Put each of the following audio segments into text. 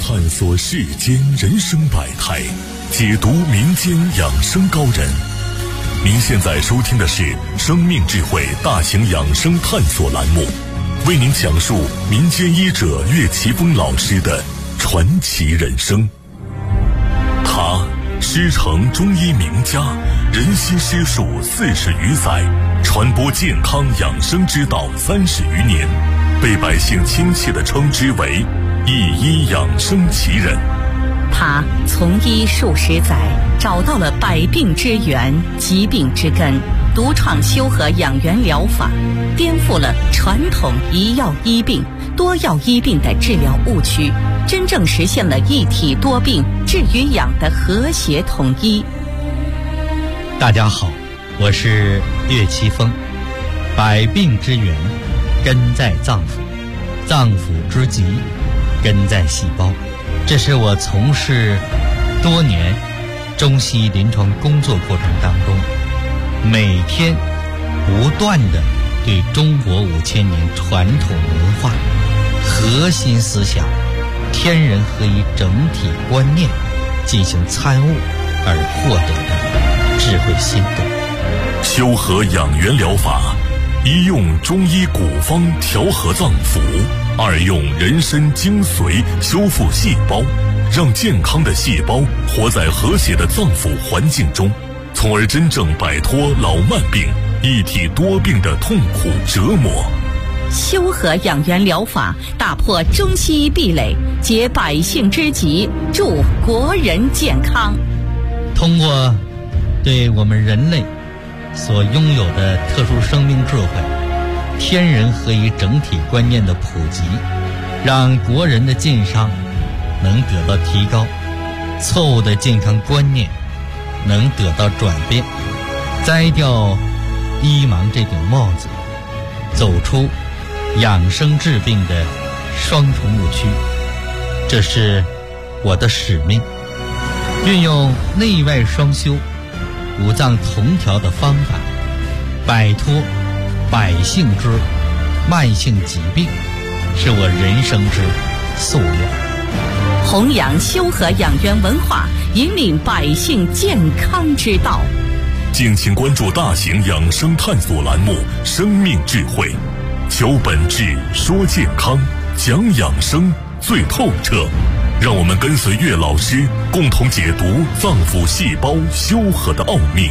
探索世间人生百态，解读民间养生高人。您现在收听的是生命智慧大型养生探索栏目，为您讲述民间医者岳奇峰老师的传奇人生。他师承中医名家，人心师术40余载，传播健康养生之道30余年，被百姓亲切地称之为一医养生奇人。 他从医数十载，找到了百病之源、疾病之根，独创修和养元疗法，颠覆了传统一药医病、多药医病的治疗误区，真正实现了一体多病、治与养的和谐统一。 大家好，我是岳奇峰。百病之源根在脏腑，脏腑之疾根在细胞。这是我从事多年中西医临床工作过程当中，每天不断地对中国5000年传统文化、核心思想、天人合一整体观念进行参悟而获得的智慧心得。 修和养元疗法，一用中医古方调和脏腑，二用人参精髓修复细胞，让健康的细胞活在和谐的脏腑环境中，从而真正摆脱老慢病、一体多病的痛苦折磨。 修和养元疗法打破中西医壁垒，解百姓之急，助国人健康。 通过对我们人类所拥有的特殊生命智慧、天人合一整体观念的普及，让国人的健康能得到提高，错误的健康观念能得到转变，摘掉医盲这顶帽子，走出养生治病的双重误区。这是我的使命，运用内外双修、五脏同调的方法，摆脱百姓之慢性疾病，是我人生之夙愿。 弘扬修和养元文化，引领百姓健康之道。 敬请关注大型养生探索栏目《生命智慧》，求本质，说健康，讲养生最透彻。让我们跟随岳老师，共同解读脏腑细胞修和的奥秘。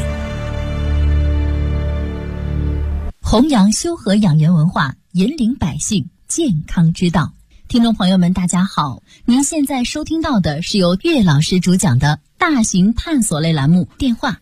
弘扬修和养元文化，引领百姓健康之道。听众朋友们大家好，您现在收听到的是由岳老师主讲的大型探索类栏目，电话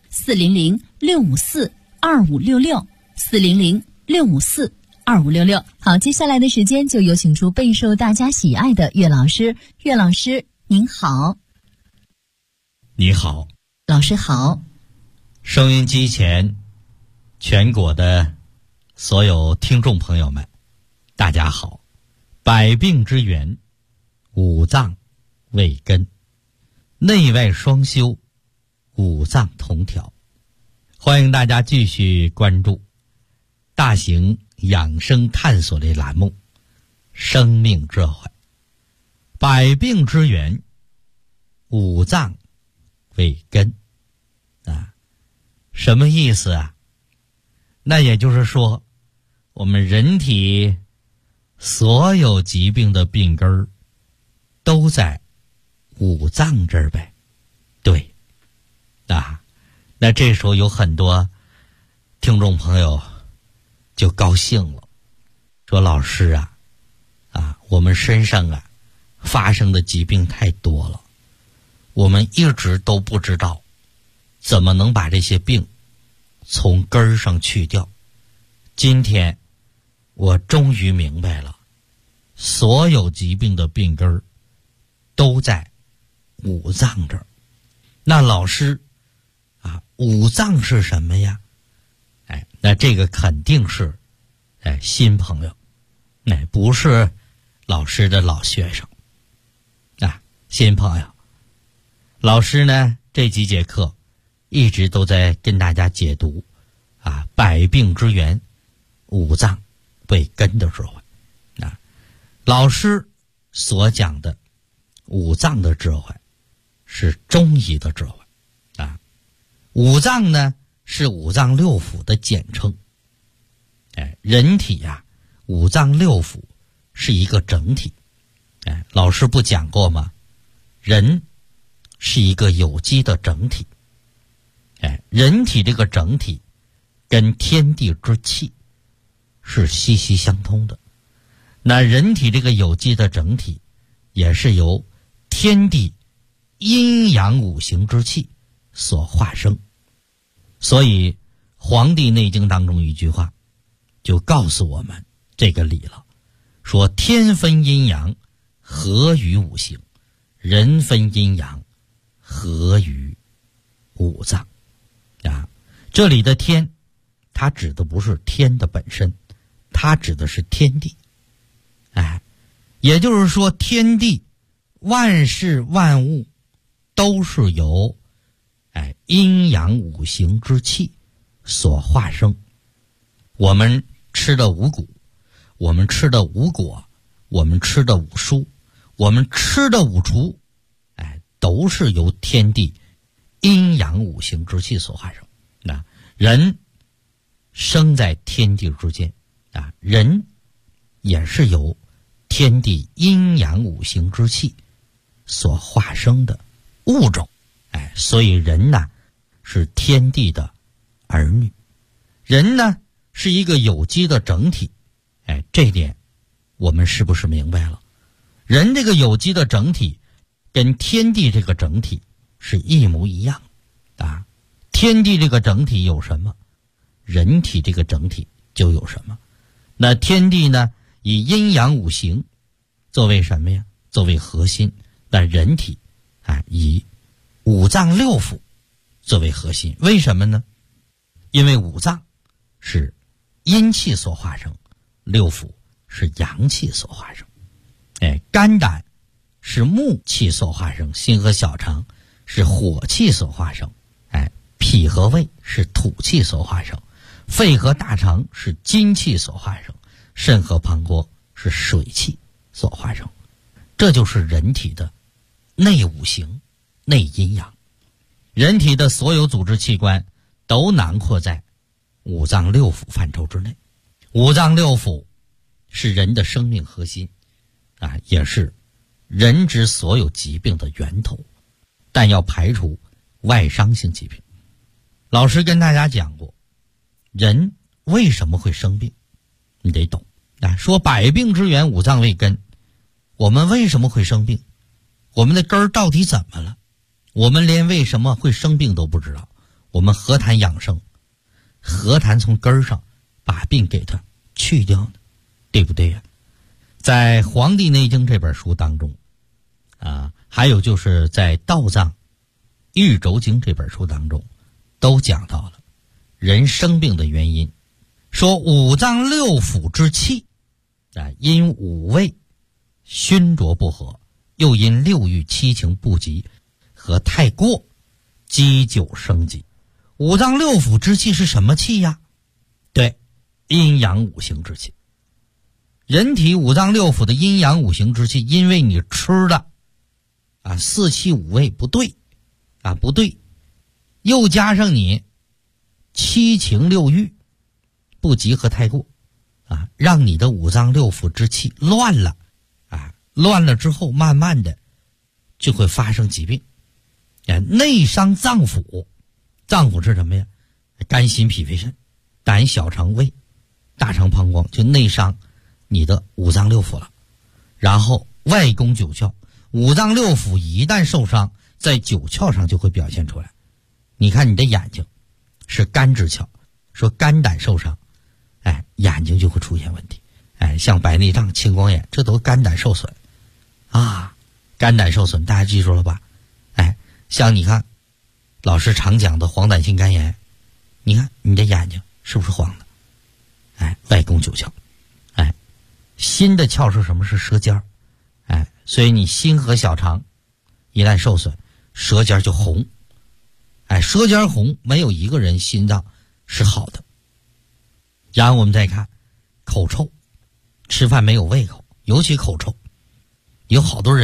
400-654-2566 400-654-2566。好，接下来的时间就有请出备受大家喜爱的岳老师。岳老师您好。 你好。 老师好。 收音机前全国的所有听众朋友们大家好。百病之源，五脏为根，内外双修，五脏同调。欢迎大家继续关注大型养生探索类栏目《生命智慧》。百病之源，五脏为根啊，什么意思啊？那也就是说，我们人体所有疾病的病根儿都在五脏这儿呗。对啊，那这时候有很多听众朋友就高兴了，说老师啊，我们身上发生的疾病太多了，我们一直都不知道怎么能把这些病从根儿上去掉。今天我终于明白了，所有疾病的病根儿都在五脏这儿。那老师五脏是什么呀？那这个肯定是新朋友，不是老师的老学生新朋友。老师呢这几节课一直都在跟大家解读百病之源，五脏为根的智慧。老师所讲的五脏的智慧是中医的智慧啊。五脏呢是五脏六腑的简称。人体呀，五脏六腑是一个整体。老师不讲过吗？人是一个有机的整体。人体这个整体跟天地之气是息息相通的。那人体这个有机的整体也是由天地阴阳五行之气所化生。所以《黄帝内经》当中一句话就告诉我们这个理了，说天分阴阳，合于五行；人分阴阳，合于五脏。这里的天，它指的不是天的本身，它指的是天地。也就是说，天地万事万物都是由阴阳五行之气所化生。我们吃的五谷，我们吃的五果，我们吃的五蔬，我们吃的五畜，都是由天地阴阳五行之气所化生。那人生在天地之间人也是由天地阴阳五行之气所化生的物种。所以人呢是天地的儿女，人呢是一个有机的整体。这点我们是不是明白了？人这个有机的整体跟天地这个整体是一模一样的。天地这个整体有什么，人体这个整体就有什么。那天地呢以阴阳五行作为什么呀？作为核心。那人体以五脏六腑作为核心。为什么呢？因为五脏是阴气所化生，六腑是阳气所化生。肝胆是木气所化生，心和小肠是火气所化生。脾和胃是土气所化生，肺和大肠是金气所化生，肾和膀胱是水气所化生。这就是人体的内五行、内阴阳。人体的所有组织器官都囊括在五脏六腑范畴之内。五脏六腑是人的生命核心也是人之所有疾病的源头，但要排除外伤性疾病。老师跟大家讲过，人为什么会生病，你得懂。说百病之源，五脏为根。我们为什么会生病？我们的根儿到底怎么了？我们连为什么会生病都不知道。我们何谈养生？何谈从根儿上把病给它去掉呢？对不对呀？在《黄帝内经》这本书当中还有就是在《道藏玉轴经》这本书当中都讲到了人生病的原因。说五脏六腑之气因五味熏浊不和，又因六欲七情不及和太过，积久生疾。五脏六腑之气是什么气呀？对，阴阳五行之气。人体五脏六腑的阴阳五行之气，因为你吃的四气五味不对不对，又加上你七情六欲不及和太过让你的五脏六腑之气乱了乱了之后，慢慢的就会发生疾病内伤脏腑。脏腑是什么呀？肝心脾肺肾，胆小肠胃大肠膀胱，就内伤你的五脏六腑了。然后外攻九窍，五脏六腑一旦受伤，在九窍上就会表现出来。你看你的眼睛是肝之窍，说肝胆受伤眼睛就会出现问题像白内障、青光眼，这都肝胆受损肝胆受损大家记住了吧？像你看老师常讲的黄疸性肝炎，你看你的眼睛是不是黄的外攻九窍心的窍是什么？是舌尖所以你心和小肠一旦受损，舌尖就红舌尖红，没有一个人心脏是好的。然后我们再看口臭，吃饭没有胃口，尤其口臭。有好多人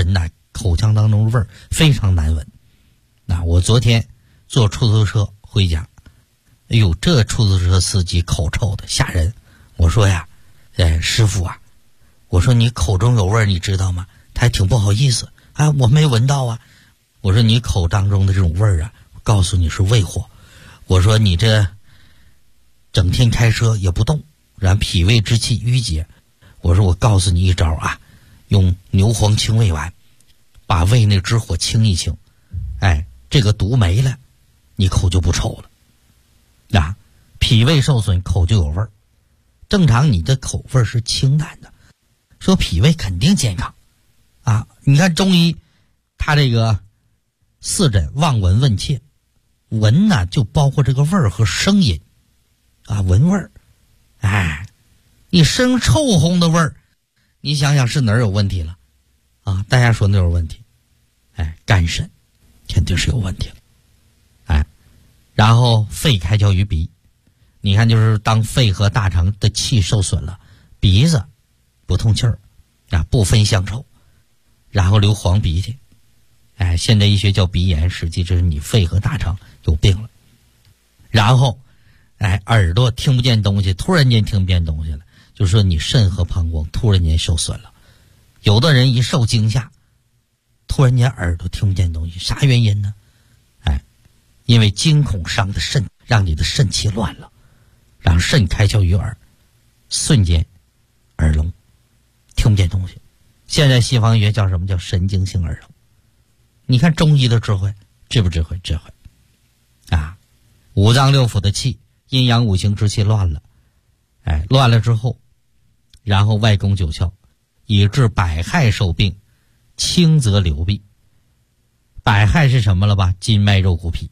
口腔当中的味儿非常难闻。我昨天坐出租车回家，哎呦，这出租车司机口臭的吓人。我说呀，师傅啊，我说你口中有味儿，你知道吗？他还挺不好意思啊，我没闻到啊。我说你口当中的这种味儿啊，我告诉你是胃火。我说你这整天开车也不动，然后脾胃之气郁结。我说我告诉你一招啊，用牛黄清胃丸，把胃内之火清一清，这个毒没了，你口就不臭了。脾胃受损，口就有味儿。正常你的口味是清淡的，说脾胃肯定健康啊。你看中医，他这个四诊望闻问切，闻呢就包括这个味儿和声音啊，闻味儿。你生臭烘的味儿，你想想是哪儿有问题了啊？大家说哪儿有问题？肝肾肯定是有问题了。然后肺开窍于鼻，你看就是当肺和大肠的气受损了，鼻子不通气儿不分香臭，然后流黄鼻涕。现代医学叫鼻炎，实际就是你肺和大肠有病了。然后耳朵听不见东西，突然间听不见东西了，就是说你肾和膀胱突然间受损了。有的人一受惊吓，突然间耳朵听不见东西，啥原因呢？因为惊恐伤的肾，让你的肾气乱了，让肾开窍于耳，瞬间耳聋，听不见东西。现在西方医学叫什么？叫神经性耳聋。你看中医的智慧，智不智慧？智慧五脏六腑的气，阴阳五行之气乱了，乱了之后，然后外攻九窍，以致百害受病，轻则流闭。百害是什么了吧？筋脉肉骨皮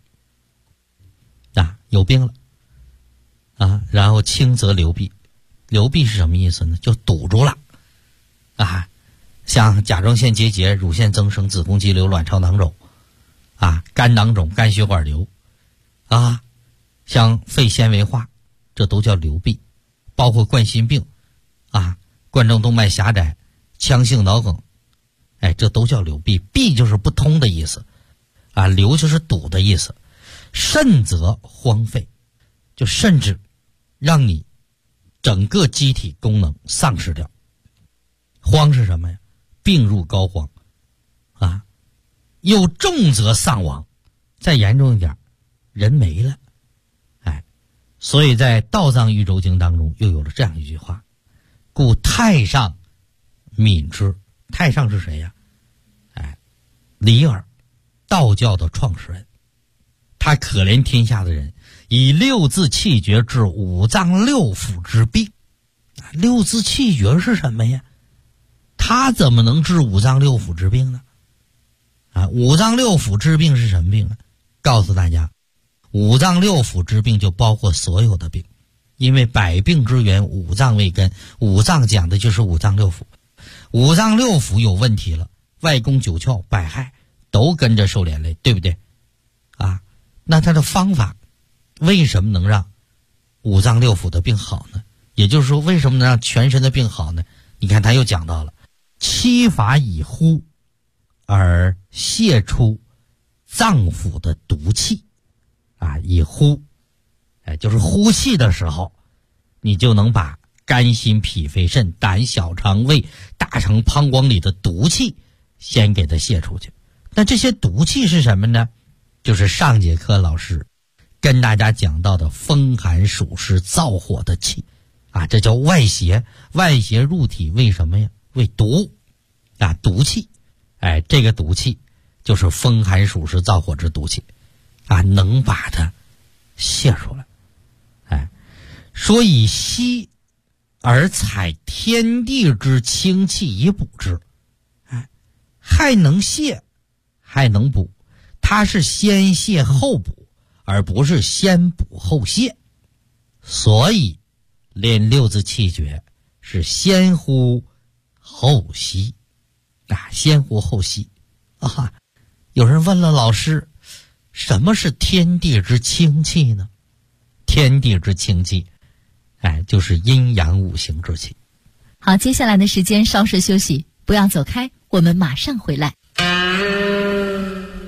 有病了然后轻则流闭。流闭是什么意思呢？就堵住了像甲状腺结节、乳腺增生、子宫肌瘤、卵巢囊肿肝囊肿、肝血管瘤像肺纤维化，这都叫流闭。包括冠心病冠状动脉狭窄、腔性脑梗，这都叫流闭。闭就是不通的意思流就是堵的意思。甚则荒废，就甚至让你整个机体功能丧失掉。荒是什么呀？病入膏肓又重则丧亡，再严重一点，人没了。所以在《道藏喻州经》当中又有了这样一句话：故太上悯之。太上是谁呀？李耳，道教的创始人。他可怜天下的人，以六字气绝治五脏六腑之病。六字气绝是什么呀？他怎么能治五脏六腑之病呢？五脏六腑之病是什么病呢？告诉大家，五脏六腑之病就包括所有的病，因为百病之源五脏为根，五脏讲的就是五脏六腑。五脏六腑有问题了，外攻九窍，百害都跟着受连累，对不对那他的方法为什么能让五脏六腑的病好呢？也就是说，为什么能让全身的病好呢？你看他又讲到了七法以呼而泄出脏腑的毒气以呼就是呼气的时候，你就能把肝心脾肺肾胆小肠胃大肠膀胱里的毒气先给它泄出去。那这些毒气是什么呢？就是上节课老师跟大家讲到的风寒暑湿燥火的气这叫外邪。外邪入体为什么呀？为毒毒气。这个毒气就是风寒暑湿燥火之毒气能把它泄出来。说以息而采天地之清气以补之，还能泄还能补。它是先泄后补，而不是先补后泄。所以练六字气绝是先呼后吸先呼后吸有人问了老师，什么是天地之清气呢？天地之清气就是阴阳五行之气。 好，接下来的时间稍事休息，不要走开，我们马上回来。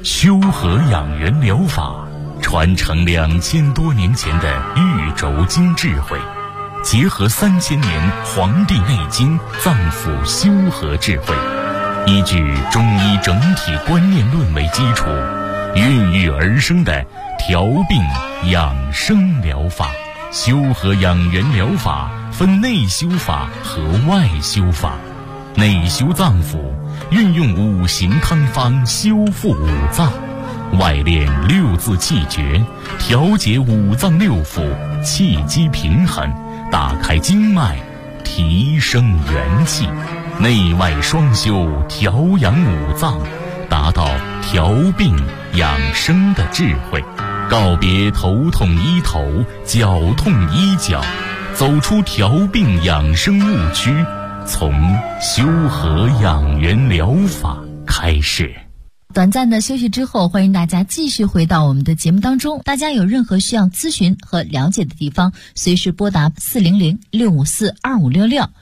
修和养元疗法传承2000多年前的玉轴经智慧，结合3000年《黄帝内经》脏腑修和智慧，依据中医整体观念论为基础，孕育而生的调病养生疗法。修和养元疗法分内修法和外修法。内修脏腑，运用5行汤方修复五脏；外练6字气诀，调节五脏六腑，气机平衡，打开经脉，提升元气。内外双修，调养五脏，达到调病养生的智慧。告别头痛医头，脚痛医脚，走出调病养生误区，从修和养元疗法开始。 短暂的休息之后，欢迎大家继续回到我们的节目当中。大家有任何需要咨询和了解的地方，随时拨打400-654-2566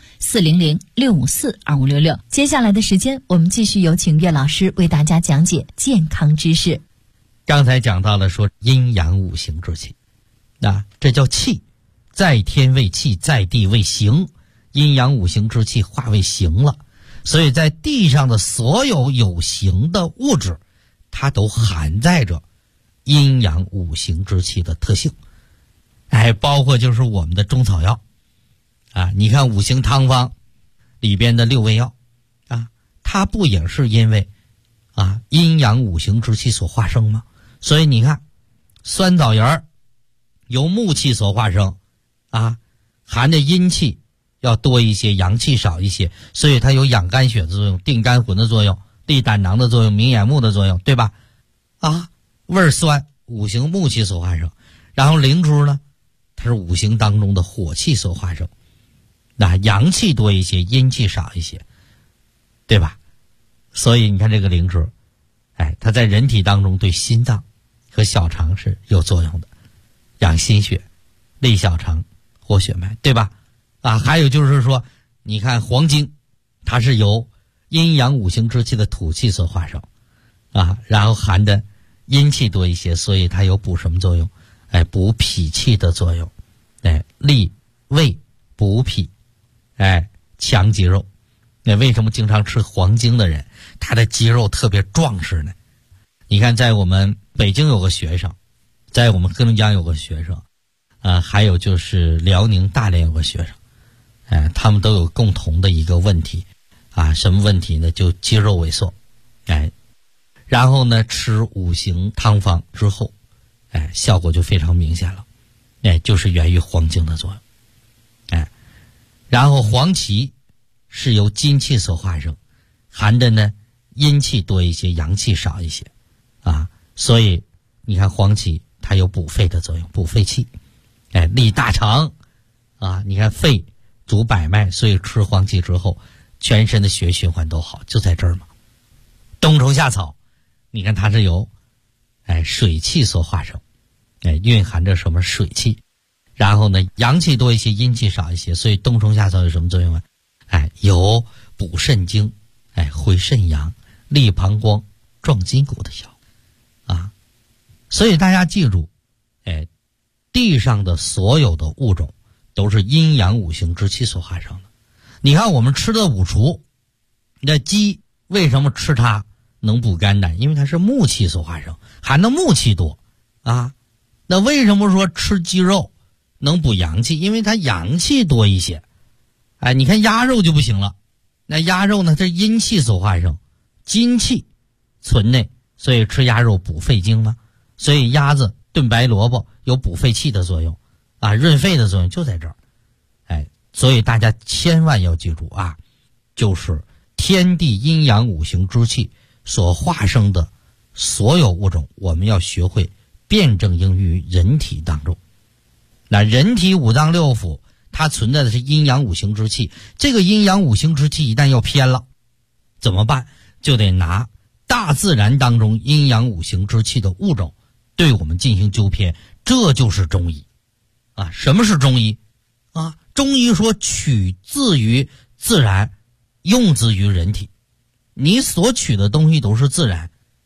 400-654-2566。接下来的时间，我们继续有请岳老师为大家讲解健康知识。 刚才讲到了说阴阳五行之气，这叫气，在天为气，在地为形，阴阳五行之气化为形了。所以在地上的所有有形的物质，它都含载着阴阳五行之气的特性。包括就是我们的中草药你看五行汤方里边的6味药它不也是因为阴阳五行之气所化生吗？所以你看酸枣仁由木气所化生含着阴气要多一些，阳气少一些，所以它有养肝血的作用，定肝魂的作用，利胆囊的作用，明眼目的作用，对吧？味酸，五行木气所化生。然后灵珠呢，它是五行当中的火气所化生，阳气多一些，阴气少一些，对吧？所以你看这个灵珠它在人体当中对心脏和小肠是有作用的，养心血，利小肠，活血脉，对吧？还有就是说，你看黄精，它是由阴阳五行之气的土气所化生然后含的阴气多一些，所以它有补什么作用？补脾气的作用，利胃补脾，强肌肉。为什么经常吃黄精的人他的肌肉特别壮实呢？你看在我们北京有个学生，在我们黑龙江有个学生还有就是辽宁大连有个学生他们都有共同的一个问题什么问题呢？就肌肉萎缩然后呢吃五行汤方之后效果就非常明显了就是源于黄精的作用然后黄芪是由金气所化生，含的呢阴气多一些，阳气少一些所以你看黄芪它有补肺的作用，补肺气利大肠你看肺主百脉，所以吃黄芪之后全身的血循环都好，就在这儿嘛。冬虫夏草你看它是由水气所化生蕴含着什么水气，然后呢阳气多一些，阴气少一些，所以冬虫夏草有什么作用有补肾精回肾阳，利膀胱，壮筋骨的效果所以大家记住地上的所有的物种都是阴阳五行之气所化生的。你看我们吃的五畜，那鸡为什么吃它能补肝胆？因为它是木气所化生，含的木气多那为什么说吃鸡肉能补阳气？因为它阳气多一些你看鸭肉就不行了，那鸭肉呢它是阴气所化生，金气存内，所以吃鸭肉补肺经嘛。所以鸭子炖白萝卜有补肺气的作用润肺的作用就在这儿所以大家千万要记住就是天地阴阳五行之气所化生的所有物种，我们要学会辩证应用于人体当中。那人体五脏六腑它存在的是阴阳五行之气，这个阴阳五行之气一旦要偏了怎么办？就得拿大自然当中阴阳五行之气的物种对我们进行纠偏，这就是中医什么是中医中医说取自于自然，用之于人体。你所取的东西都是自然，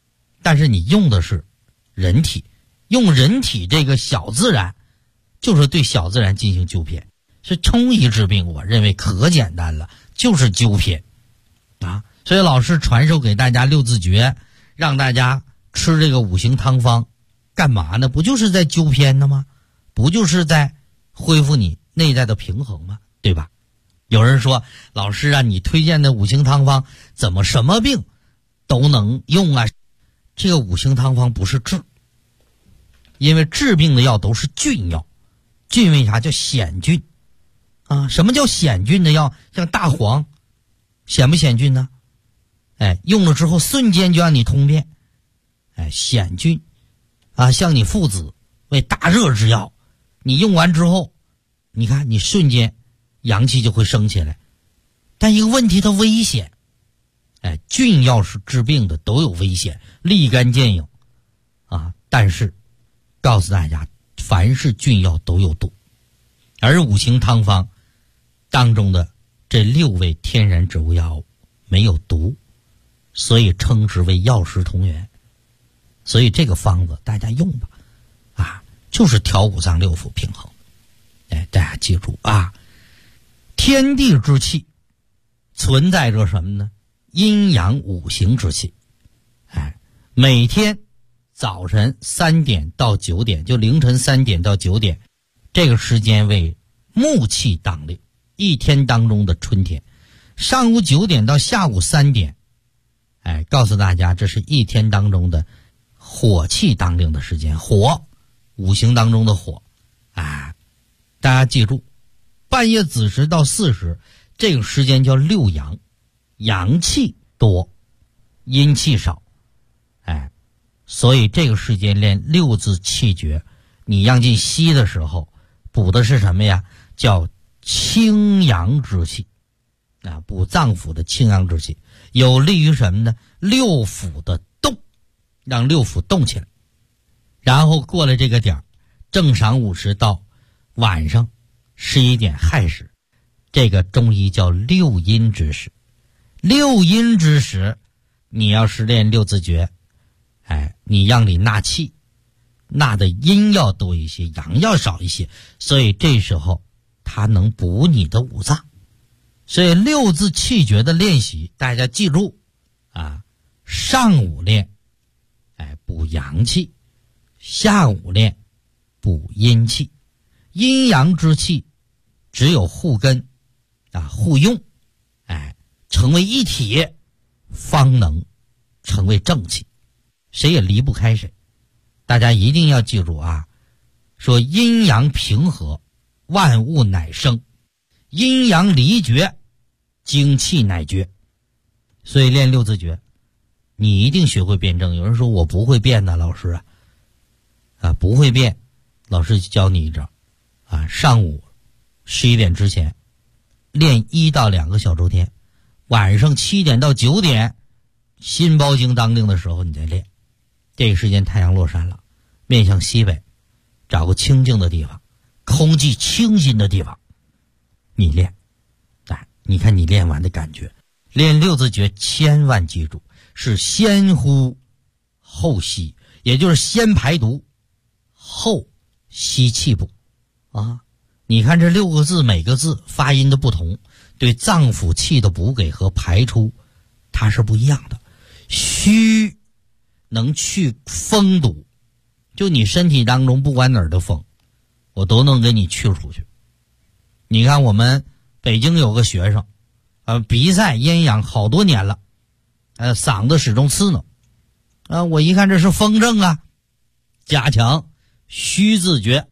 但是你用的是人体，用人体这个小自然，就是对小自然进行纠偏，是中医治病，我认为可简单了，就是纠偏啊。所以老师传授给大家六字诀，让大家吃这个五行汤方，干嘛呢？不就是在纠偏的吗？不就是在恢复你内在的平衡吗？对吧？有人说，老师啊，你推荐的五行汤方怎么什么病都能用啊？这个五行汤方不是治，因为治病的药都是菌药。菌为啥叫显菌啊？什么叫显菌的药？像大黄显不显菌呢？用了之后瞬间就让你通便，显菌啊。像你附子为大热之药，你用完之后，你看你瞬间阳气就会升起来。但一个问题，它危险。菌药是治病的，都有危险，立竿见影啊。但是告诉大家，凡是菌药都有毒，而五行汤方当中的这6味天然植物药物没有毒，所以称之为药食同源。所以这个方子大家用吧，啊，就是调五脏六腑平衡。大家记住啊，天地之气存在着什么呢？阴阳五行之气。每天早晨3点到9点，就凌晨3点到9点，这个时间为木气当令，一天当中的春天。上午9点到下午3点，告诉大家这是一天当中的火气当令的时间，火，五行当中的火。大家记住，半夜子时到巳时，这个时间叫6阳，阳气多，阴气少。所以这个时间练6字气诀，你让进西的时候补的是什么呀？叫清阳之气啊，补脏腑的清阳之气，有利于什么呢？六腑的动，让六腑动起来。然后过了这个点儿，正晌午时到晚上11点亥时，这个中医叫6阴之时。6阴之时，你要是练6字诀，你让你纳气，纳的阴要多一些，阳要少一些，所以这时候它能补你的五脏。所以6字气诀的练习，大家记住啊，上午练补阳气，下午练补阴气。阴阳之气只有互根互用，成为一体，方能成为正气，谁也离不开谁。大家一定要记住啊，说阴阳平和，万物乃生；阴阳离绝，精气乃绝。所以练6字诀，你一定学会辩证。有人说我不会辩的，老师不会辩，老师教你一招上午11点之前练1到2个小周天，晚上7点到9点心包经当令的时候你再练。这个时间太阳落山了，面向西北，找个清静的地方，空气清新的地方，你练。你看你练完的感觉。练6字诀千万记住，是先呼后吸，也就是先排毒后吸气补你看这6个字，每个字发音的不同，对脏腑气的补给和排出它是不一样的。虚能去风堵，就你身体当中不管哪儿的风，我都能给你去出去。你看我们北京有个学生鼻塞咽痒好多年了，嗓子始终刺挠我一看这是风症加强虚字诀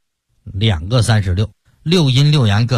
2个36，6阴6阳各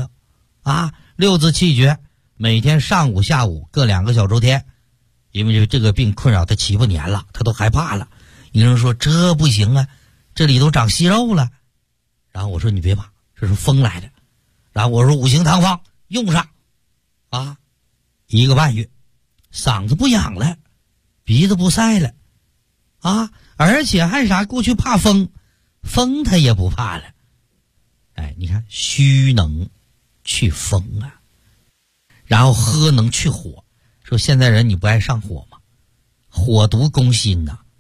366字气诀，每天上午下午各2个小周天。因为这个病困扰他7、8年了，他都害怕了。医生说这不行这里都长息肉了。然后我说你别怕，这是风来的。然后我说五行汤方用上1个半月，嗓子不痒了，鼻子不塞了而且还啥？过去怕风他也不怕了。你看虚能去风然后喝能去火。说现在人你不爱上火吗？火毒攻心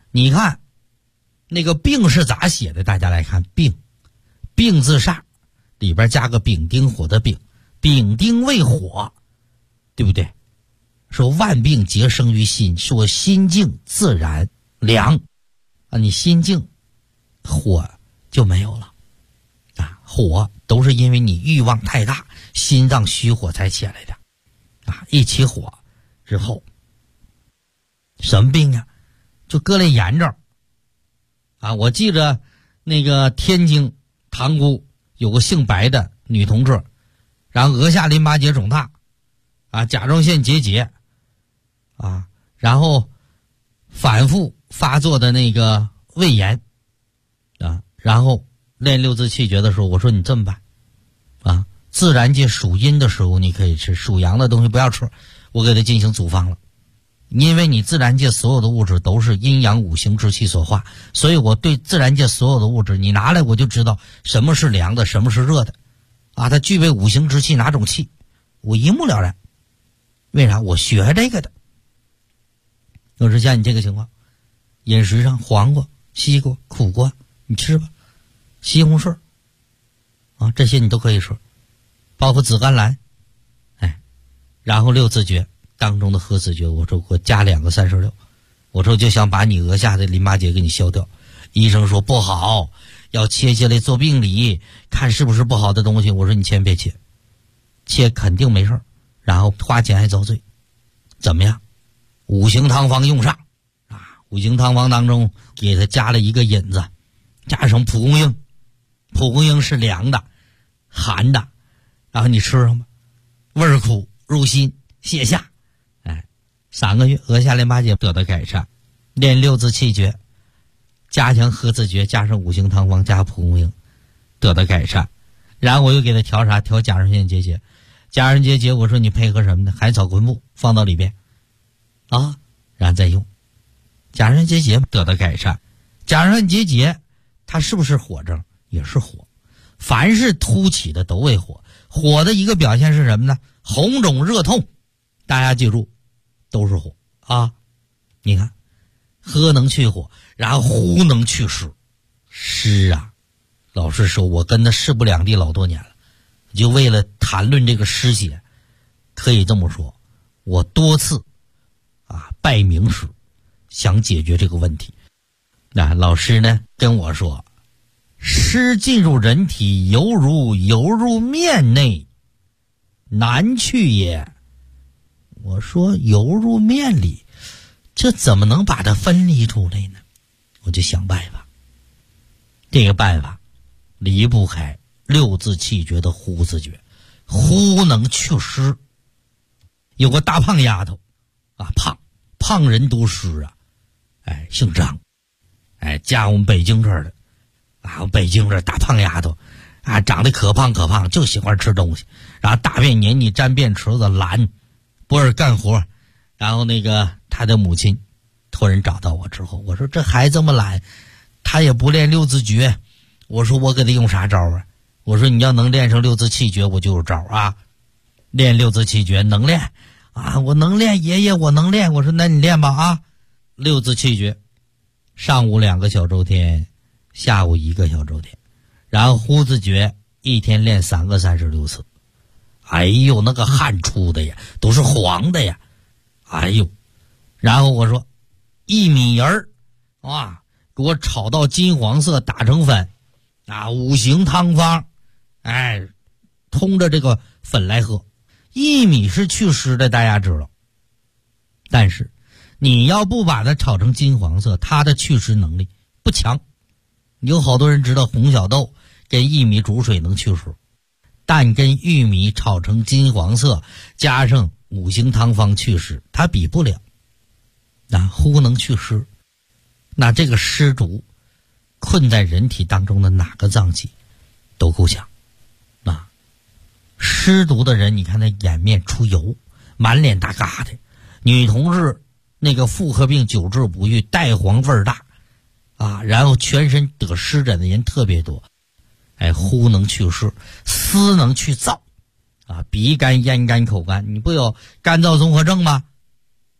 你看那个病是咋写的？大家来看，病字煞里边加个丙丁火的丙，丙丁为火，对不对？说万病皆生于心，说心静自然凉啊，你心静，火就没有了啊。火都是因为你欲望太大，心脏虚火才起来的啊。一起火之后，什么病啊？就各类炎症啊。我记着那个天津塘沽有个姓白的女同志，然后额下淋巴结肿大啊，甲状腺结节啊，然后反复发作的那个胃炎啊，然后练六字气诀的时候，我说你这么办啊，自然界属阴的食物你可以吃，属阳的东西不要吃，我给它进行组方了。因为你自然界所有的物质都是阴阳五行之气所化，所以我对自然界所有的物质你拿来我就知道什么是凉的，什么是热的啊，它具备五行之气哪种气，我一目了然。为啥？我学这个的。有时像你这个情况，饮食上黄瓜、西瓜、苦瓜你吃吧，西红柿啊这些你都可以吃，包括紫甘蓝，然后六字诀当中的合子诀，我说我加2个36，我说就想把你额下的淋巴结给你消掉。医生说不好，要切下来做病理，看是不是不好的东西。我说你千万别切，切肯定没事，然后花钱还遭罪。怎么样？五行汤方用上啊！五行汤方当中给他加了一个引子，加上蒲公英。蒲公英是凉的、寒的，然后你吃上吧，味儿苦，入心，泻下。3个月额下淋巴结得到改善。练六字气诀，加强合子诀，加上五行汤方加蒲公英，得到改善。然后我又给他调啥？调甲状腺结节。甲状腺结节我说你配合什么呢？海草昆布放到里边啊，然后再用。甲状腺结节得到改善。甲状腺结节它是不是火症？也是火。凡是突起的都为火。火的一个表现是什么呢？红肿热痛，大家记住都是火啊。你看喝能去火，然后呼能去湿。湿啊，老实说我跟他势不两立老多年了，就为了谈论这个湿邪，可以这么说，我多次拜名师想解决这个问题。那老师呢跟我说，湿进入人体犹如游入面内，难去也。我说游入面里，这怎么能把它分离出来呢？我就想办法。这个办法离不开六字气诀的呼字诀。呼能去湿。有个大胖丫头啊，胖人都湿啊，姓张，家我们北京这儿的啊，北京这大胖丫头啊，长得可胖，就喜欢吃东西，然后大便黏腻，沾便池子，懒，不爱干活。然后那个他的母亲托人找到我之后，我说这孩子这么懒，他也不练六字诀，我说我给他用啥招啊？我说你要能练上六字气诀，我就有招啊。练六字气诀能练啊，我能练，爷爷我能练。我说那你练吧啊。六字气诀，上午2个小周天，下午1个小周天，然后呼字诀一天练3个36次。哎呦，那个汗出的呀，都是黄的呀，哎呦。然后我说薏米仁儿啊，给我炒到金黄色，打成粉啊，五行汤方，通着这个粉来喝。薏米是祛湿的，大家知道，但是你要不把它炒成金黄色，它的祛湿能力不强。有好多人知道红小豆跟薏米煮水能祛湿，但跟玉米炒成金黄色，加上五行汤方祛湿，它比不了。呼能祛湿，那这个湿毒困在人体当中的哪个脏器都够呛啊。湿毒的人，你看他眼面出油，满脸大疙瘩。女同志那个妇科病久治不愈，带黄味儿大啊，然后全身得湿疹的人特别多。呼能祛湿，思能去燥啊，鼻干、咽干、口干，你不有干燥综合症吗？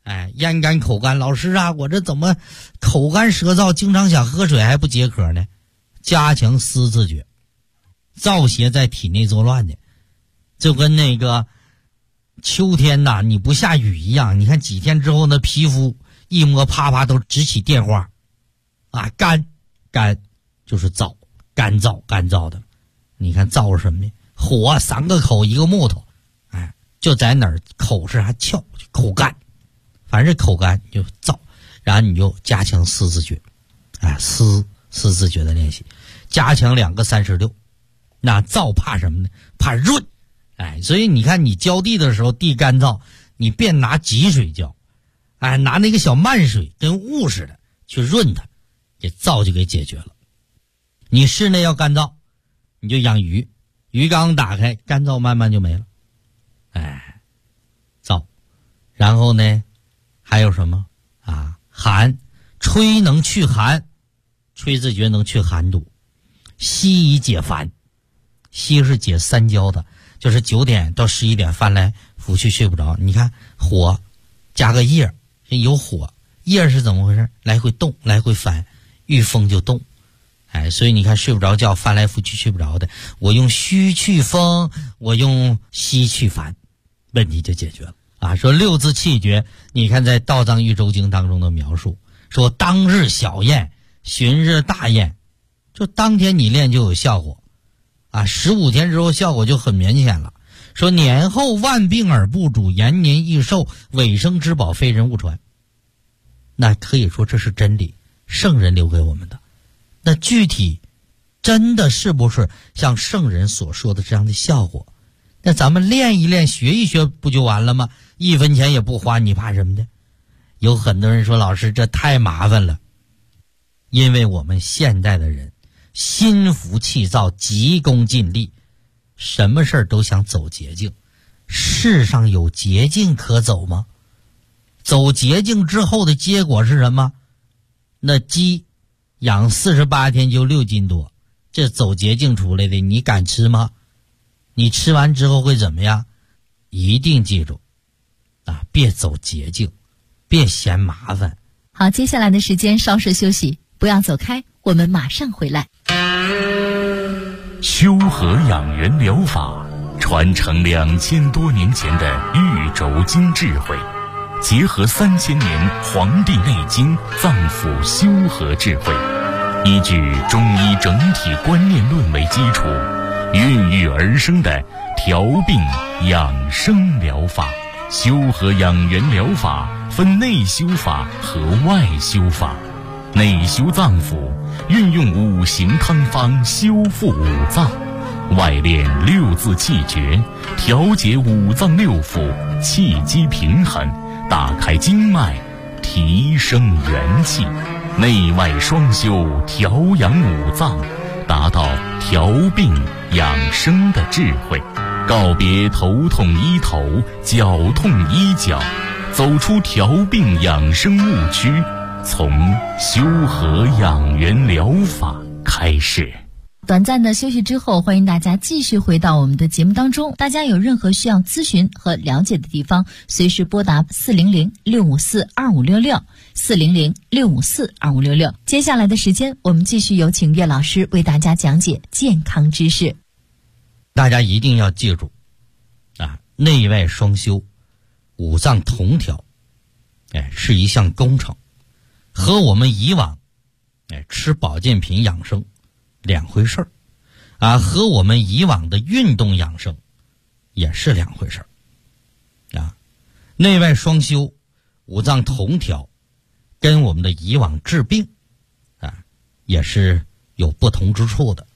咽干口干，老师啊，我这怎么口干舌燥，经常想喝水还不解渴呢？加强思自觉，燥邪在体内作乱的，就跟那个秋天呐，你不下雨一样，你看几天之后那皮肤一摸啪啪都直起电花啊，干就是燥，干燥的。你看燥是什么呢？火3个口一个木头，就在哪儿口是还翘，口干，反正口干就燥，然后你就加强思自觉，思自觉的练习，加强2个36。那燥怕什么呢？怕润，所以你看你浇地的时候地干燥，你别拿急水浇，拿那个小慢水跟雾似的去润它，这燥就给解决了。你室内要干燥，你就养鱼，鱼缸打开，干燥慢慢就没了。燥，然后呢，还有什么寒，吹能去寒，吹自觉能去寒毒，息以解烦。息是解三焦的，就是9点到11点翻来覆去睡不着。你看火加个叶，有火，叶是怎么回事？来回动，来回翻，遇风就动。所以你看睡不着觉，翻来覆去睡不着的，我用虚去风，我用息去烦，问题就解决了说6字气诀，你看在《道藏喻周经》当中的描述，说当日小验，旬日大验，就当天你练就有效果15天之后效果就很明显了。说年后万病而不主，延年益寿，尾生之宝，非人勿传。那可以说这是真理，圣人留给我们的。那具体真的是不是像圣人所说的这样的效果？那咱们练一练，学一学不就完了吗？1分钱也不花，你怕什么的？有很多人说老师这太麻烦了，因为我们现代的人心浮气躁，急功近利，什么事都想走捷径。世上有捷径可走吗？走捷径之后的结果是什么？那鸡养48天就6斤多，这走捷径出来的，你敢吃吗？你吃完之后会怎么样？一定记住别走捷径，别嫌麻烦。 好，接下来的时间稍事休息，不要走开，我们马上回来。 修和养元疗法传承2000多年前的玉轴经智慧，结合3000年《黄帝内经》脏腑修和智慧，依据中医整体观念论为基础，孕育而生的调病养生疗法。修和养元疗法分内修法和外修法。内修脏腑，运用5行汤方修复5脏；外练6字气诀，调节5脏6腑，气机平衡，打开经脉，提升元气。内外双修，调养5脏，达到调病养生的智慧。告别头痛医头，脚痛医脚，走出调病养生误区，从修和养元疗法开始。 短暂的休息之后，欢迎大家继续回到我们的节目当中。大家有任何需要咨询和了解的地方，随时拨打400-654-2566 400-654-2566。接下来的时间，我们继续有请岳老师为大家讲解健康知识。 大家一定要记住内外双修，5脏同调是一项工程，和我们以往吃保健品养生2回事儿和我们以往的运动养生也是2回事儿内外双修5脏同调，跟我们的以往治病也是有不同之处的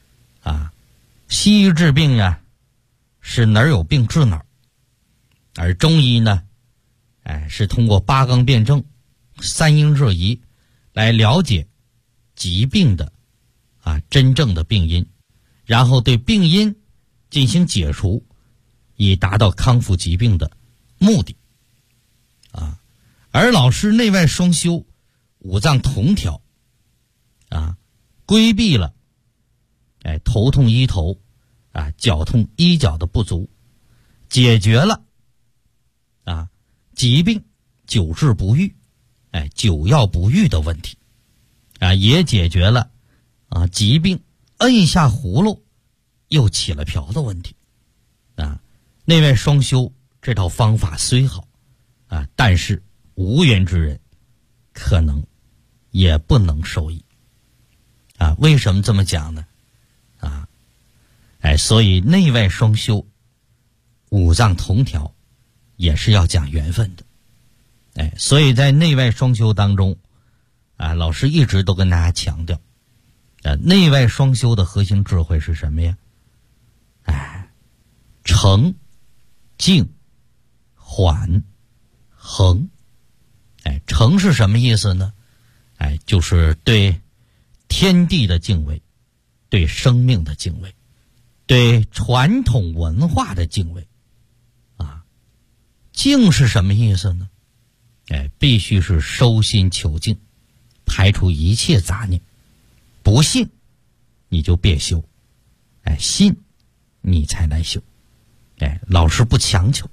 西医治病是哪儿有病治哪儿，而中医呢是通过8纲辩证、3因热仪来了解疾病的真正的病因，然后对病因进行解除，以达到康复疾病的目的而老师内外双修5脏同调规避了头痛医头脚痛医脚的不足，解决了疾病久治不愈，久药不愈的问题，也解决了疾病摁下葫芦又起了瓢的问题。内外双修这套方法虽好但是无缘之人可能也不能受益为什么这么讲呢？所以内外双修五脏同调也是要讲缘分的。所以在内外双修当中老师一直都跟大家强调内外双修的核心智慧是什么呀？诚、静、缓、恒。诚是什么意思呢？就是对天地的敬畏，对生命的敬畏，对传统文化的敬畏。静是什么意思呢？必须是收心求静，排除一切杂念。不信你就别修，信你才来修。老师不强求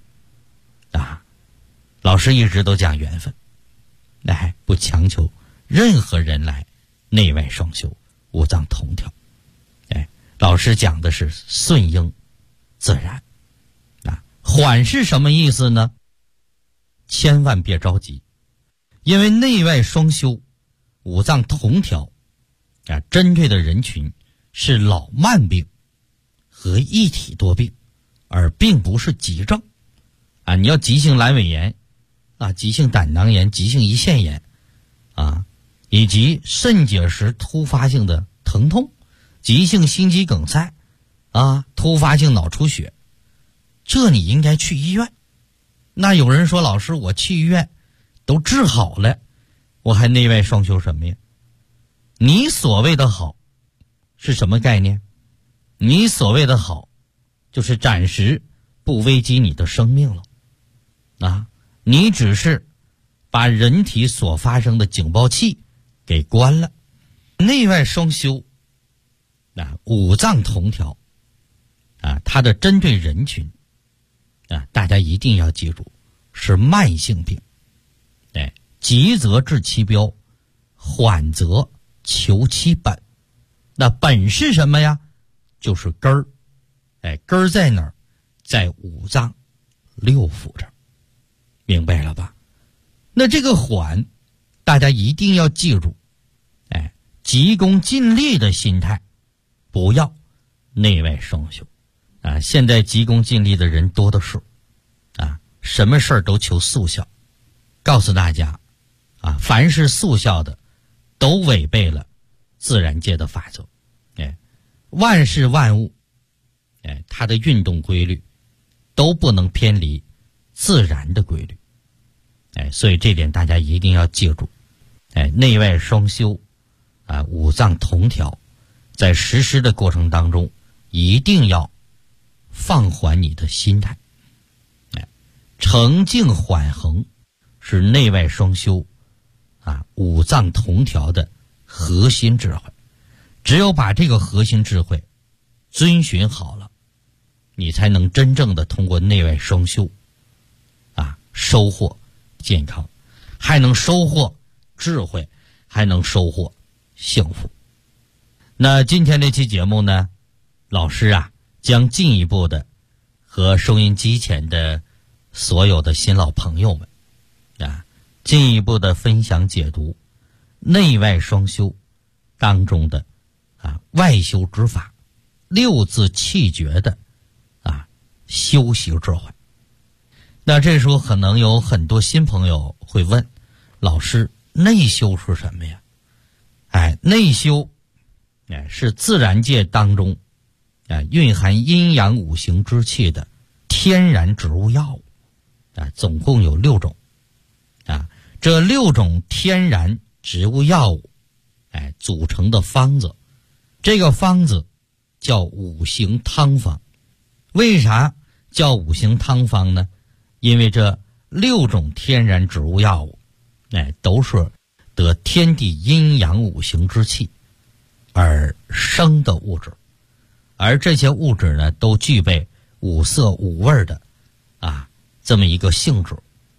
老师一直都讲缘分，不强求任何人来内外双修，五脏同调。老师讲的是顺应自然。缓是什么意思呢？千万别着急，因为内外双修，五脏同调针对的人群是老慢病和一体多病，而并不是急症你要急性阑尾炎急性胆囊炎、急性胰腺炎以及肾结石突发性的疼痛、急性心肌梗塞突发性脑出血，这你应该去医院。那有人说，老师我去医院都治好了，我还内外双修什么呀？你所谓的好是什么概念？你所谓的好就是暂时不危及你的生命了你只是把人体所发生的警报器给关了。内外双修五脏同调它的针对人群大家一定要记住，是慢性病。急则治其标，缓则求其本。那本是什么呀？就是根儿。根儿在哪儿？在五脏六腑这儿。明白了吧？那这个缓大家一定要记住，急功近利的心态，不要内外双修现在急功近利的人多的是什么事儿都求速效。告诉大家凡是速效的都违背了自然界的法则。万事万物它的运动规律都不能偏离自然的规律。所以这点大家一定要记住。内外双修五脏同调，在实施的过程当中一定要放缓你的心态。诚静缓恒是内外双修五脏同调的核心智慧。只有把这个核心智慧遵循好了，你才能真正的通过内外双修收获健康，还能收获智慧，还能收获幸福。那今天这期节目呢，老师将进一步的和收音机前的所有的新老朋友们进一步的分享解读内外双修当中的外修之法，六字气诀的修习智慧。那这时候可能有很多新朋友会问，老师内修是什么呀？内修是自然界当中蕴含阴阳五行之气的天然植物药物总共有6种这6种天然植物药物组成的方子，这个方子叫五行汤方。为啥叫五行汤方呢？因为这6种天然植物药物都是得天地阴阳五行之气而生的物质，而这些物质呢都具备五色五味的这么一个性质。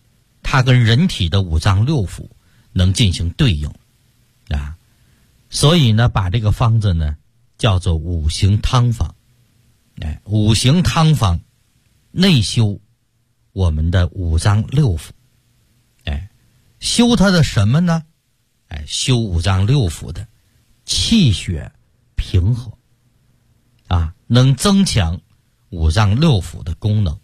它跟人体的五脏六腑能进行对应啊。所以呢，把这个方子呢叫做五行汤方。五行汤方内修我们的五脏六腑，修它的什么呢？修五脏六腑的气血平和啊，能增强五脏六腑的功能。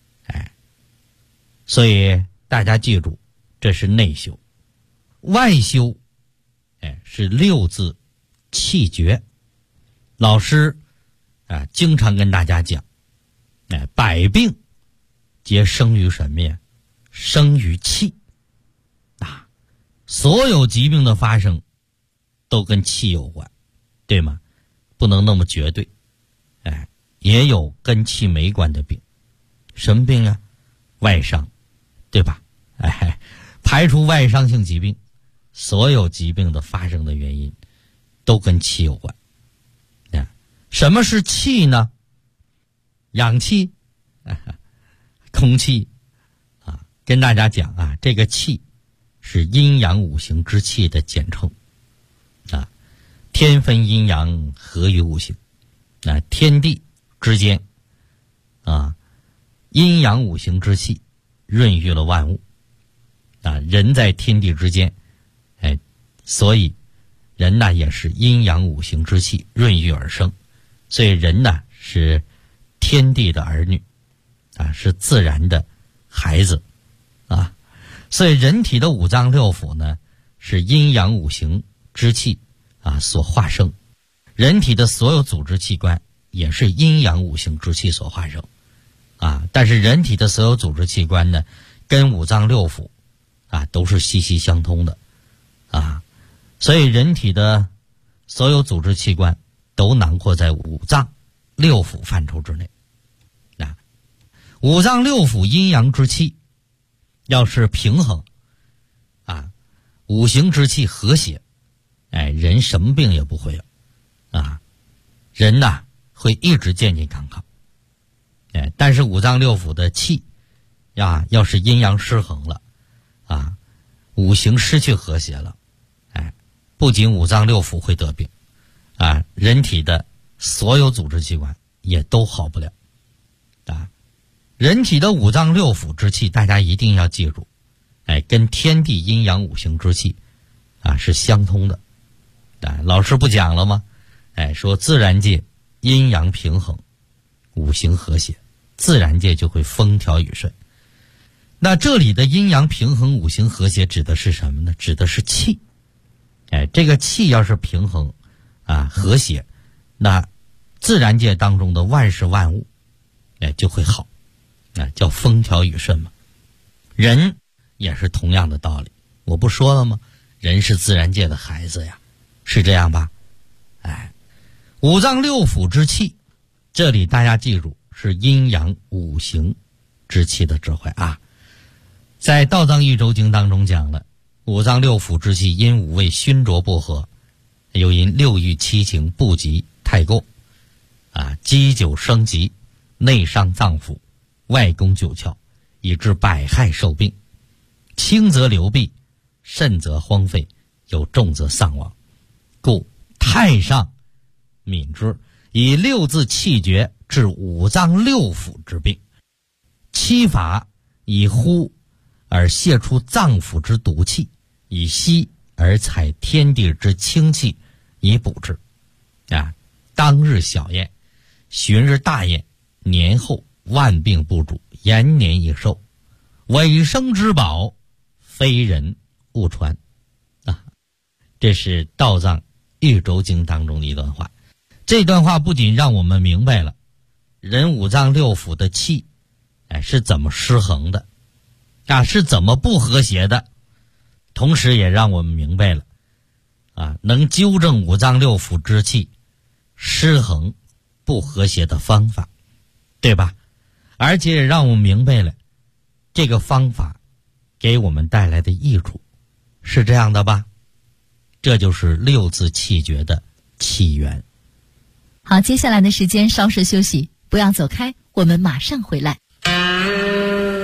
所以大家记住，这是内修。外修是六字气绝。老师经常跟大家讲，百病皆生于什么呀？生于气啊！所有疾病的发生都跟气有关，对吗？不能那么绝对。也有跟气没关的病。什么病啊？外伤，对吧？排除外伤性疾病，所有疾病的发生的原因都跟气有关。什么是气呢？氧气、空气啊，跟大家讲啊，这个气是阴阳五行之气的简称啊。天分阴阳，合于五行。天地之间啊，阴阳五行之气润育了万物啊。人在天地之间，所以人呢也是阴阳五行之气润育而生。所以人呢是天地的儿女啊，是自然的孩子啊。所以人体的五脏六腑呢是阴阳五行之气啊所化生，人体的所有组织器官也是阴阳五行之气所化生啊。但是人体的所有组织器官呢跟五脏六腑啊都是息息相通的啊。所以人体的所有组织器官都囊括在五脏六腑范畴之内啊。五脏六腑阴阳之气要是平衡啊，五行之气和谐，人什么病也不会有啊，人呐会一直健健康康。但是五脏六腑的气呀，要是阴阳失衡了啊，五行失去和谐了，不仅五脏六腑会得病啊，人体的所有组织器官也都好不了啊。人体的五脏六腑之气，大家一定要记住，跟天地阴阳五行之气啊是相通的。老师不讲了吗？说自然界阴阳平衡，五行和谐，自然界就会风调雨顺。那这里的阴阳平衡、五行和谐指的是什么呢？指的是气。这个气要是平衡啊和谐，那自然界当中的万事万物就会好，叫风调雨顺嘛。人也是同样的道理，我不说了吗？人是自然界的孩子呀，是这样吧？五脏六腑之气，这里大家记住是阴阳五行之气的智慧啊。在《道藏一周经》当中讲了，五脏六腑之气因五味熏浊不和，又因六欲七情不及太过啊，积久生疾，内伤脏腑，外攻九窍，以致百害受病。轻则流弊，甚则荒废，有重则丧亡。故太上敏之，以六字气绝治五脏六腑之病。七法以呼而泄出脏腑之毒气，以息而采天地之清气，以补之。当日小验，旬日大验，年后万病不主，延年益寿，尾生之宝，非人勿传这是道藏玉轴经当中的一段话。这段话不仅让我们明白了人五脏六腑的气是怎么失衡的是怎么不和谐的，同时也让我们明白了能纠正五脏六腑之气失衡不和谐的方法，对吧？而且也让我们明白了这个方法给我们带来的益处，是这样的吧？这就是六字气绝的起源。 好，接下来的时间稍事休息，不要走开，我们马上回来。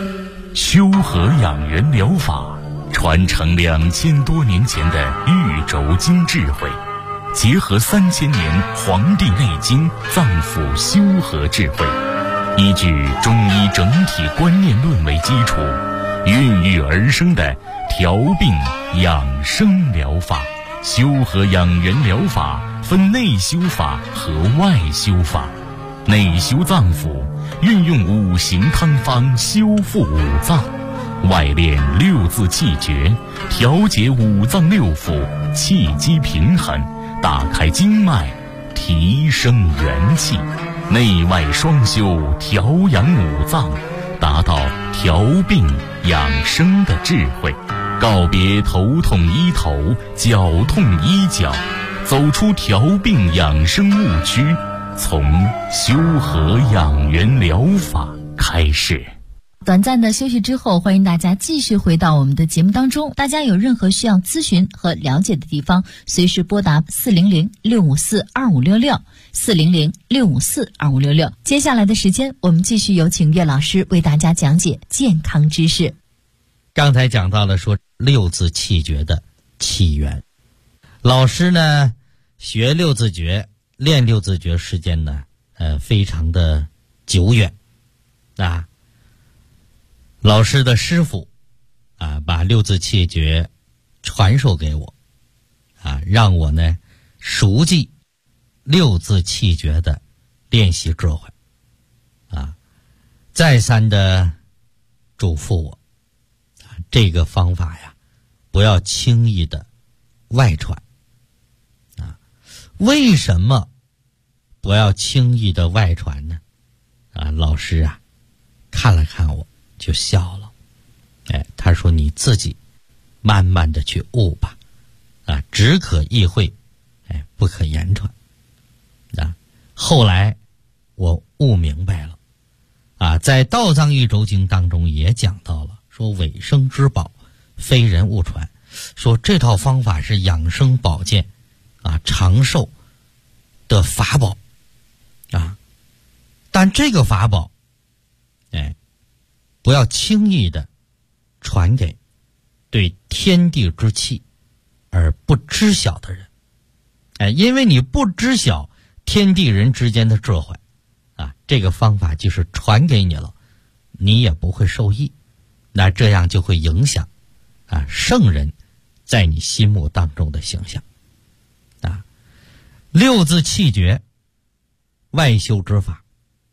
修和养元疗法传承2000多年前的玉轴经智慧，结合3000年《黄帝内经》脏腑修和智慧，依据中医整体观念论为基础，孕育而生的调病养生疗法。修和养元疗法分内修法和外修法。内修脏腑，运用5行汤方修复五脏；外练6字气诀，调节五脏六腑，气机平衡，打开经脉，提升元气。内外双修，调养五脏，达到调病养生的智慧。告别头痛医头，脚痛医脚，走出调病养生误区，从修和养元疗法开始。 短暂的休息之后，欢迎大家继续回到我们的节目当中。大家有任何需要咨询和了解的地方，随时拨打400-654-2566 400-654-2566。接下来的时间，我们继续有请岳老师为大家讲解健康知识。 刚才讲到了说6字气诀的起源，老师呢学6字诀、练6字诀时间呢非常的久远啊。老师的师傅啊把6字气诀传授给我啊，让我呢熟记6字气诀的练习智慧啊，再三的嘱咐我这个方法呀，不要轻易的外传啊。为什么不要轻易的外传呢？啊，老师啊，看了看我就笑了。他说你自己慢慢的去悟吧，啊，只可意会，不可言传。啊，后来我悟明白了，啊，在《道藏玉轴经》当中也讲到了。说尾生之宝，非人勿传。说这套方法是养生保健啊、长寿的法宝啊，但这个法宝，不要轻易的传给对天地之气而不知晓的人，因为你不知晓天地人之间的智慧啊，这个方法就是传给你了，你也不会受益。那这样就会影响啊圣人在你心目当中的形象啊。6字气诀外修之法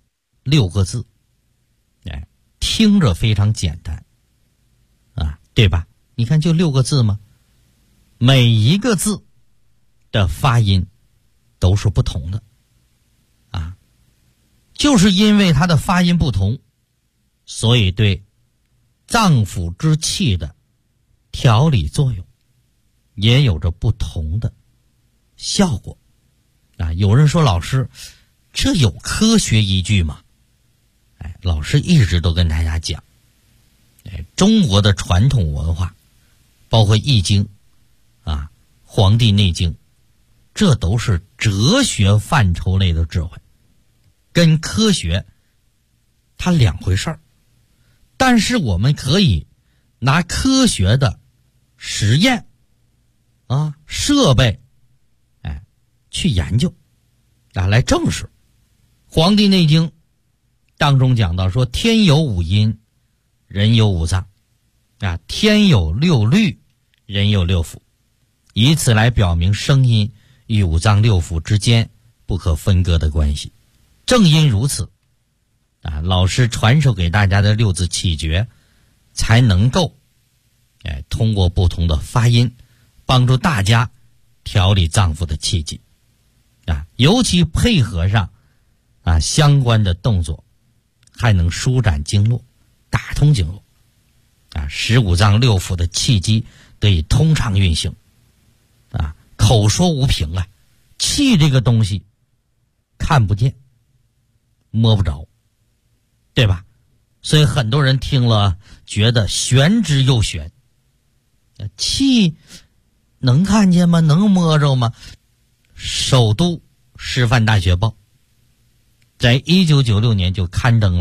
，6个字，听着非常简单啊，对吧？你看就6个字吗？每一个字的发音都是不同的啊，就是因为它的发音不同，所以对脏腑之气的调理作用也有着不同的效果啊。有人说老师，这有科学依据吗？老师一直都跟大家讲，中国的传统文化，包括易经啊、黄帝内经，这都是哲学范畴类的智慧，跟科学它两回事儿。但是我们可以拿科学的实验啊、设备去研究啊，来证实。黄帝内经当中讲到说，天有5阴，人有5脏啊，天有6律，人有6腑，以此来表明声音与5脏6腑之间不可分割的关系。正因如此啊，老师传授给大家的6字气诀才能够通过不同的发音帮助大家调理脏腑的气机啊，尤其配合上啊相关的动作，还能舒展经络，打通经络啊，使5脏6腑的气机得以通畅运行啊。口说无凭啊，气这个东西看不见摸不着，对吧？所以很多人听了觉得玄之又玄，气能看见吗？能摸着吗？首都师范大学报在1996年就刊登了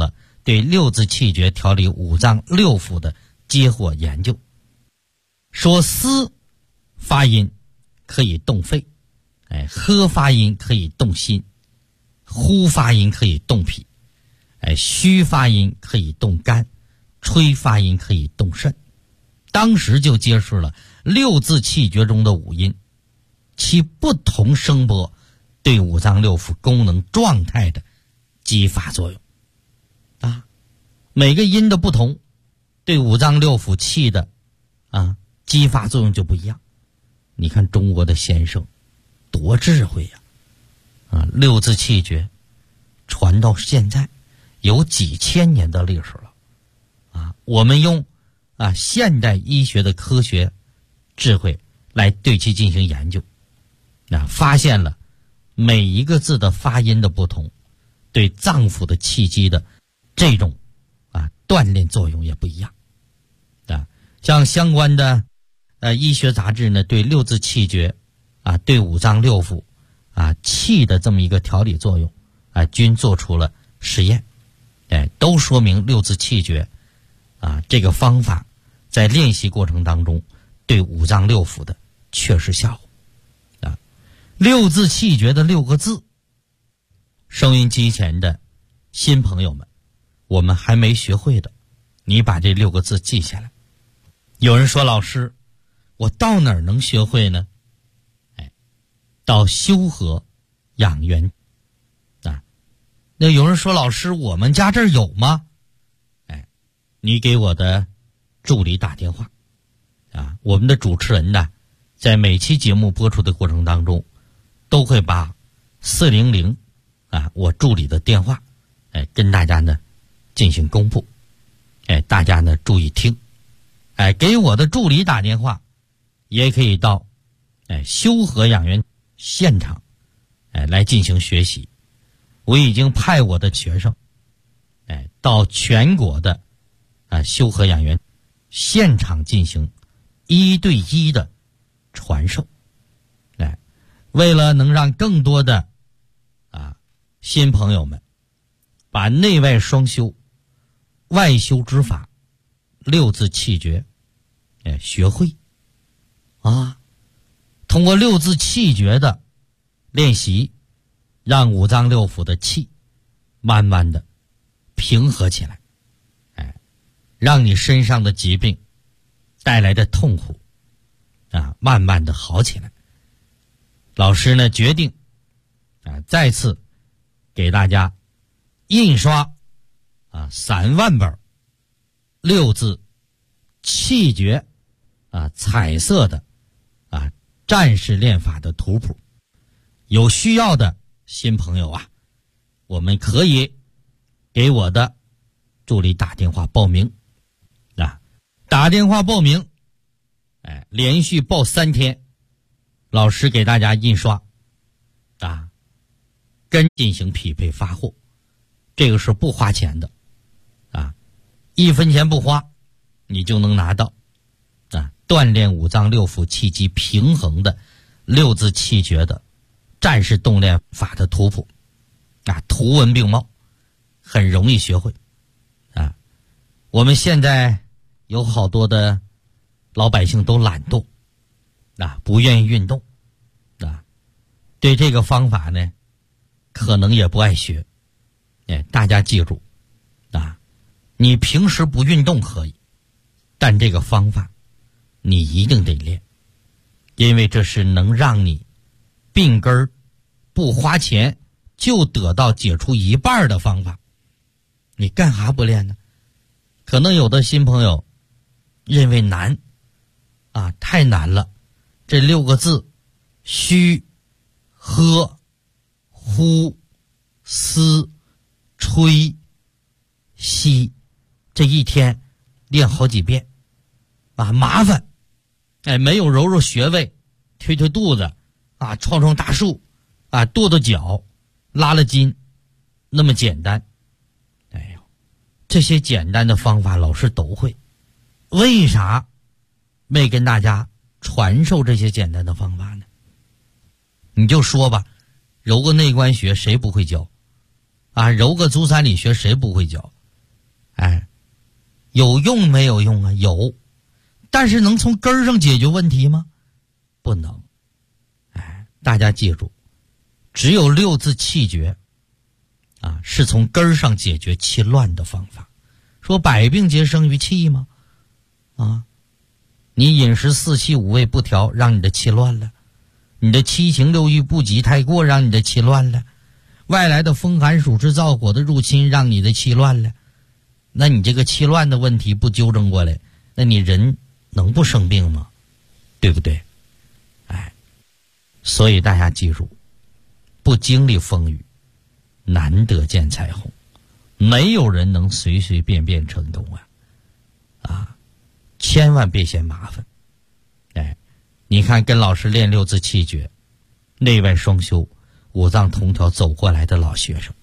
对六字气诀调理五脏六腑的结果研究，说思发音可以动肺，喝发音可以动心，呼发音可以动脾，虚发音可以动肝，吹发音可以动肾。当时就揭示了六字气诀中的五音其不同声波对五脏六腑功能状态的激发作用啊，每个音的不同对五脏六腑气的激发作用就不一样。你看中国的先生多智慧呀！六字气诀传到现在有几千年的历史了我们用现代医学的科学智慧来对其进行研究，发现了每一个字的发音的不同，对脏腑的气机的这种锻炼作用也不一样像相关的医学杂志呢，对六字气诀对五脏六腑气的这么一个调理作用均做出了实验，都说明六字气诀这个方法在练习过程当中对五脏六腑的确实效果六字气诀的6个字，收音机前的新朋友们，我们还没学会的，你把这6个字记下来。有人说老师，我到哪儿能学会呢？到修和养元那有人说老师，我们家这儿有吗？你给我的助理打电话我们的主持人呢，在每期节目播出的过程当中，都会把400我助理的电话跟大家呢进行公布，大家呢注意听，给我的助理打电话，也可以到修和养元现场来进行学习。我已经派我的学生到全国的修和养元现场进行1对1的传授。为了能让更多的新朋友们把内外双修、外修之法、六字气诀学会通过六字气诀的练习，让五脏六腑的气慢慢的平和起来，让你身上的疾病带来的痛苦慢慢的好起来。老师呢决定再次给大家印刷3万本六字气诀彩色的战士练法的图谱。有需要的新朋友我们可以给我的助理打电话报名打电话报名连续报3天，老师给大家印刷跟进行匹配发货，这个是不花钱的1分钱不花，你就能拿到锻炼五脏六腑气机平衡的六字气诀的战士动练法的图谱图文并茂，很容易学会我们现在有好多的老百姓都懒惰不愿意运动对这个方法呢可能也不爱学大家记住你平时不运动可以，但这个方法你一定得练，因为这是能让你病根不花钱就得到解除一半的方法，你干哈不练呢？可能有的新朋友认为难太难了，这6个字虚、喝、呼、思、吹、吸，这一天练好几遍麻烦没有揉揉穴位，推推肚子创创大树跺跺脚，拉拉筋，那么简单。这些简单的方法老师都会，为啥没跟大家传授这些简单的方法呢？你就说吧，揉个内关穴谁不会教揉个足三里穴谁不会教有用没有用啊？有，但是能从根儿上解决问题吗？不能。大家记住，只有六字气诀是从根儿上解决气乱的方法。说百病皆生于气吗？你饮食四气五味不调，让你的气乱了；你的七情六欲不及太过，让你的气乱了；外来的风寒暑湿燥火的入侵，让你的气乱了。那你这个气乱的问题不纠正过来，那你人能不生病吗？对不对？所以大家记住，不经历风雨，难得见彩虹。没有人能随随便便成功千万别嫌麻烦。你看跟老师练六字气诀，内外双修，五脏同调走过来的老学生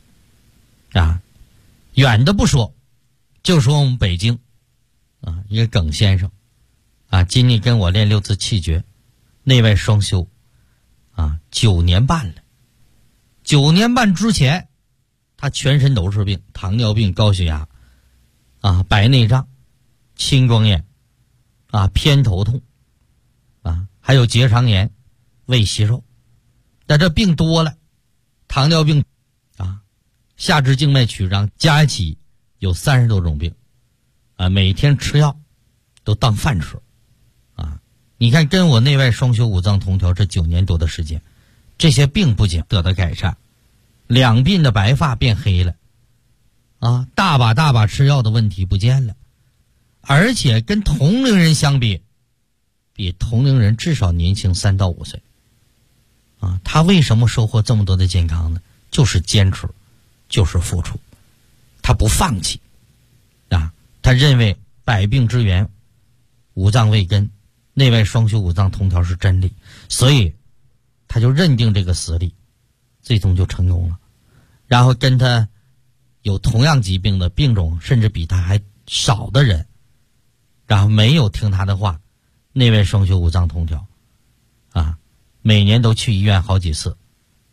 远的不说，就说我们北京一个耿先生今年跟我练六字气诀，内外双修9年半了。9年半之前他全身都是病，糖尿病、高血压白内障、青光眼偏头痛还有结肠炎、胃息肉。但这病多了，糖尿病下肢静脉曲张加一起有30多种病每天吃药都当饭吃你看跟我内外双修五脏同调这9年多的时间，这些病不仅得到改善，两鬓的白发变黑了大把吃药的问题不见了，而且跟同龄人相比，比同龄人至少年轻3到5岁他为什么收获这么多的健康呢？就是坚持，就是付出，他不放弃他认为百病之源五脏未根，内外双修五脏同调是真理，所以他就认定这个实力，最终就成功了。然后跟他有同样疾病的病种甚至比他还少的人，然后没有听他的话，内外双修五脏同调每年都去医院好几次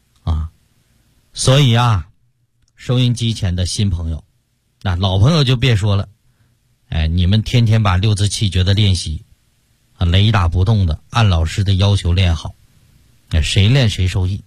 所以收音机前的新朋友老朋友就别说了，你们天天把六字气诀的练习雷打不动的按老师的要求练好，谁练谁受益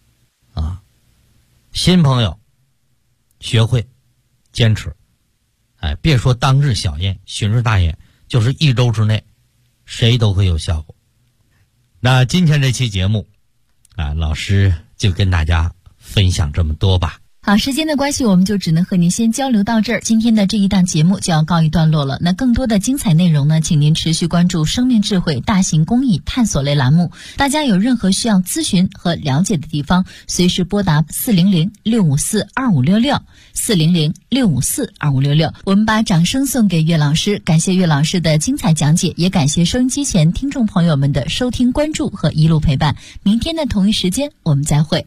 新朋友学会坚持别说当日小验旬日大验，就是1周之内谁都会有效果。那今天这期节目老师就跟大家分享这么多吧。 好，时间的关系，我们就只能和您先交流到这儿。今天的这一档节目就要告一段落了。那更多的精彩内容呢，请您持续关注生命智慧大型公益探索类栏目。大家有任何需要咨询和了解的地方，随时拨打400-654-2566 400-654-2566。我们把掌声送给岳老师，感谢岳老师的精彩讲解，也感谢收音机前听众朋友们的收听关注和一路陪伴。明天的同一时间我们再会。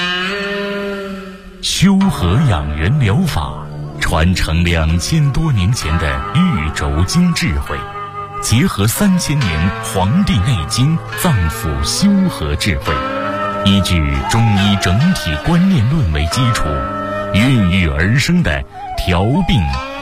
修和养元疗法传承2000多年前的玉轴经智慧，结合3000年《黄帝内经》脏腑修和智慧，依据中医整体观念论为基础，孕育而生的调病